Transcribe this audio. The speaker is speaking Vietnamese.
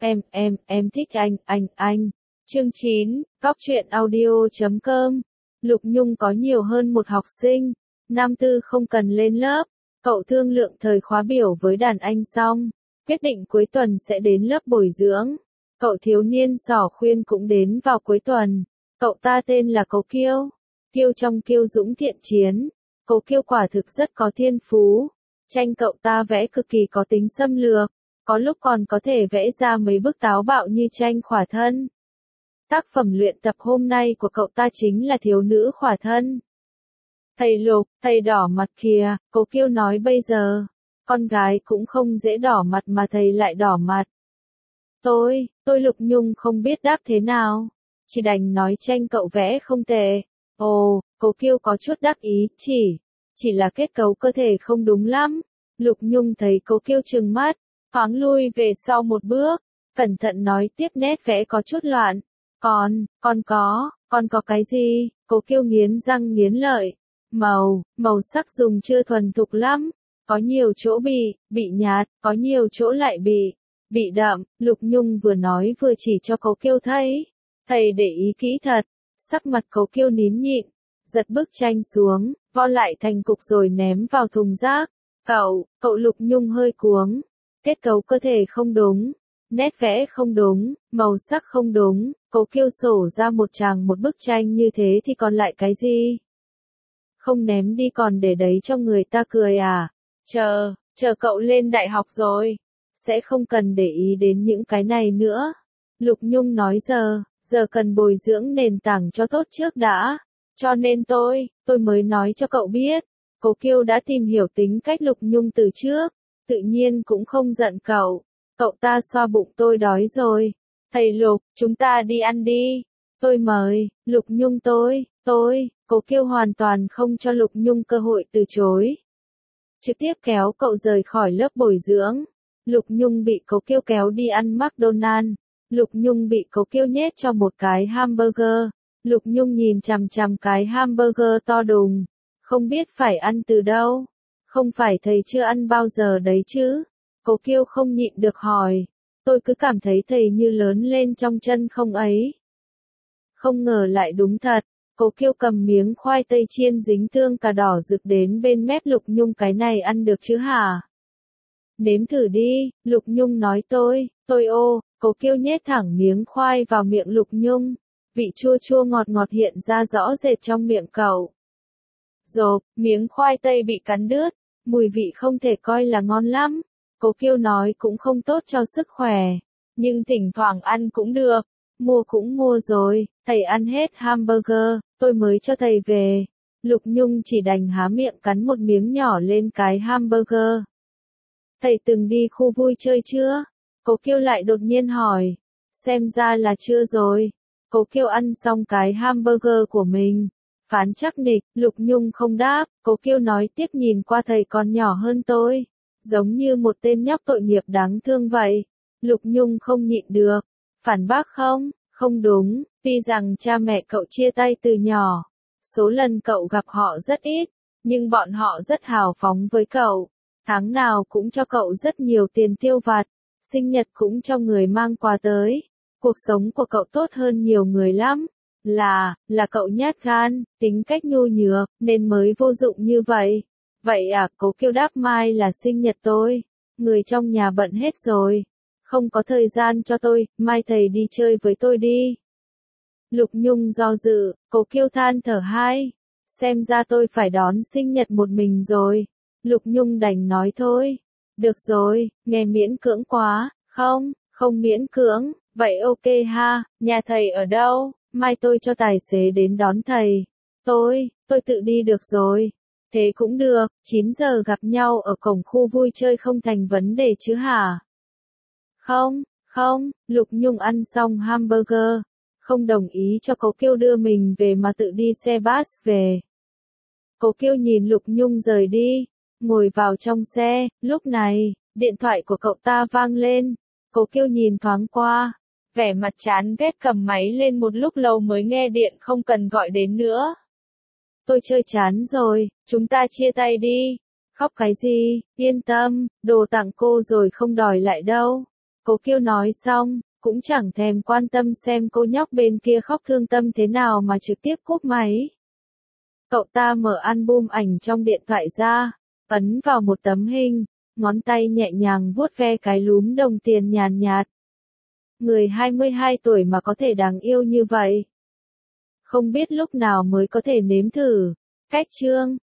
Em thích anh. Chương 9, Góc truyện audio.com. Lục Nhung có nhiều hơn một học sinh, năm tư không cần lên lớp, cậu thương lượng thời khóa biểu với đàn anh xong, quyết định cuối tuần sẽ đến lớp bồi dưỡng. Cậu thiếu niên xỏ khuyên cũng đến vào cuối tuần, cậu ta tên là Cố Kiêu. Kiêu trong kiêu dũng thiện chiến, Cố Kiêu quả thực rất có thiên phú, tranh cậu ta vẽ cực kỳ có tính xâm lược, có lúc còn có thể vẽ ra mấy bức táo bạo như tranh khỏa thân. Tác phẩm luyện tập hôm nay của cậu ta chính là thiếu nữ khỏa thân. Thầy Lục, thầy đỏ mặt kìa, Cố Kiêu nói bây giờ, con gái cũng không dễ đỏ mặt mà thầy lại đỏ mặt. Tôi Lục Nhung không biết đáp thế nào, chỉ đành nói tranh cậu vẽ không tệ. Ồ, Cố Kiêu có chút đắc ý, chỉ là kết cấu cơ thể không đúng lắm. Lục Nhung thấy Cố Kiêu trừng mắt, thoáng lui về sau một bước, cẩn thận nói tiếp nét vẽ có chút loạn. Con có cái gì? Cố Kiêu nghiến răng nghiến lợi. Màu sắc dùng chưa thuần thục lắm, có nhiều chỗ bị nhạt, có nhiều chỗ lại bị đậm. Lục Nhung vừa nói vừa chỉ cho Cố Kiêu thấy. Thầy để ý kỹ thật, sắc mặt Cố Kiêu nín nhịn, giật bức tranh xuống, vo lại thành cục rồi ném vào thùng rác. Cậu Lục Nhung hơi cuống, kết cấu cơ thể không đúng, nét vẽ không đúng, màu sắc không đúng. Cố Kiêu sổ ra một bức tranh như thế thì còn lại cái gì? Không ném đi còn để đấy cho người ta cười à? Chờ cậu lên đại học rồi, sẽ không cần để ý đến những cái này nữa. Lục Nhung nói giờ cần bồi dưỡng nền tảng cho tốt trước đã, cho nên tôi mới nói cho cậu biết. Cố Kiêu đã tìm hiểu tính cách Lục Nhung từ trước, tự nhiên cũng không giận cậu. Cậu ta xoa bụng, tôi đói rồi. Thầy Lục, chúng ta đi ăn đi. Tôi mời. Lục Nhung tôi. Cố Kiêu hoàn toàn không cho Lục Nhung cơ hội từ chối, trực tiếp kéo cậu rời khỏi lớp bồi dưỡng. Lục Nhung bị Cố Kiêu kéo đi ăn McDonald's. Lục Nhung bị Cố Kiêu nhét cho một cái hamburger. Lục Nhung nhìn chằm chằm cái hamburger to đùng, không biết phải ăn từ đâu. Không phải thầy chưa ăn bao giờ đấy chứ? Cố Kiêu không nhịn được hỏi. Tôi cứ cảm thấy thầy như lớn lên trong chân không ấy. Không ngờ lại đúng thật. Cố Kiêu cầm miếng khoai tây chiên dính tương cà đỏ rực đến bên mép Lục Nhung, cái này ăn được chứ hả? Nếm thử đi, Lục Nhung nói. Tôi Cố Kiêu nhét thẳng miếng khoai vào miệng Lục Nhung. Vị chua chua ngọt ngọt hiện ra rõ rệt trong miệng cậu. Rộp, miếng khoai tây bị cắn đứt, mùi vị không thể coi là ngon lắm. Cố Kiêu nói cũng không tốt cho sức khỏe, nhưng thỉnh thoảng ăn cũng được. Mua cũng mua rồi, thầy ăn hết hamburger, tôi mới cho thầy về. Lục Nhung chỉ đành há miệng cắn một miếng nhỏ lên cái hamburger. Thầy từng đi khu vui chơi chưa? Cố Kiêu lại đột nhiên hỏi. Xem ra là chưa rồi. Cố Kiêu ăn xong cái hamburger của mình, phán chắc nịch. Lục Nhung không đáp. Cố Kiêu nói tiếp, nhìn qua thầy còn nhỏ hơn tôi, giống như một tên nhóc tội nghiệp đáng thương vậy. Lục Nhung không nhịn được, phản bác. Không đúng, tuy rằng cha mẹ cậu chia tay từ nhỏ, số lần cậu gặp họ rất ít, nhưng bọn họ rất hào phóng với cậu, tháng nào cũng cho cậu rất nhiều tiền tiêu vặt, sinh nhật cũng cho người mang quà tới. Cuộc sống của cậu tốt hơn nhiều người lắm. Là cậu nhát gan, tính cách nhu nhược, nên mới vô dụng như vậy. Vậy à? Cố Kiêu đáp. Mai là sinh nhật tôi, người trong nhà bận hết rồi, không có thời gian cho tôi, mai thầy đi chơi với tôi đi. Lục Nhung do dự. Cố Kiêu than thở. Xem ra tôi phải đón sinh nhật một mình rồi. Lục Nhung đành nói thôi. Được rồi, nghe miễn cưỡng quá. Không miễn cưỡng, vậy ok ha. Nhà thầy ở đâu? Mai tôi cho tài xế đến đón thầy. Tôi tự đi được rồi. Thế cũng được, 9 giờ gặp nhau ở cổng khu vui chơi không thành vấn đề chứ hả? Không, Lục Nhung ăn xong hamburger, không đồng ý cho Cố Kiêu đưa mình về mà tự đi xe bus về. Cố Kiêu nhìn Lục Nhung rời đi, ngồi vào trong xe. Lúc này, điện thoại của cậu ta vang lên. Cố Kiêu nhìn thoáng qua, vẻ mặt chán ghét cầm máy lên một lúc lâu mới nghe điện. Không cần gọi đến nữa. Tôi chơi chán rồi, chúng ta chia tay đi. Khóc cái gì? Yên tâm, đồ tặng cô rồi không đòi lại đâu. Cố Kiêu nói xong, cũng chẳng thèm quan tâm xem cô nhóc bên kia khóc thương tâm thế nào mà trực tiếp cúp máy. Cậu ta mở album ảnh trong điện thoại ra, ấn vào một tấm hình, ngón tay nhẹ nhàng vuốt ve cái lúm đồng tiền nhàn nhạt. Người 22 tuổi mà có thể đáng yêu như vậy. Không biết lúc nào mới có thể nếm thử. Cách chương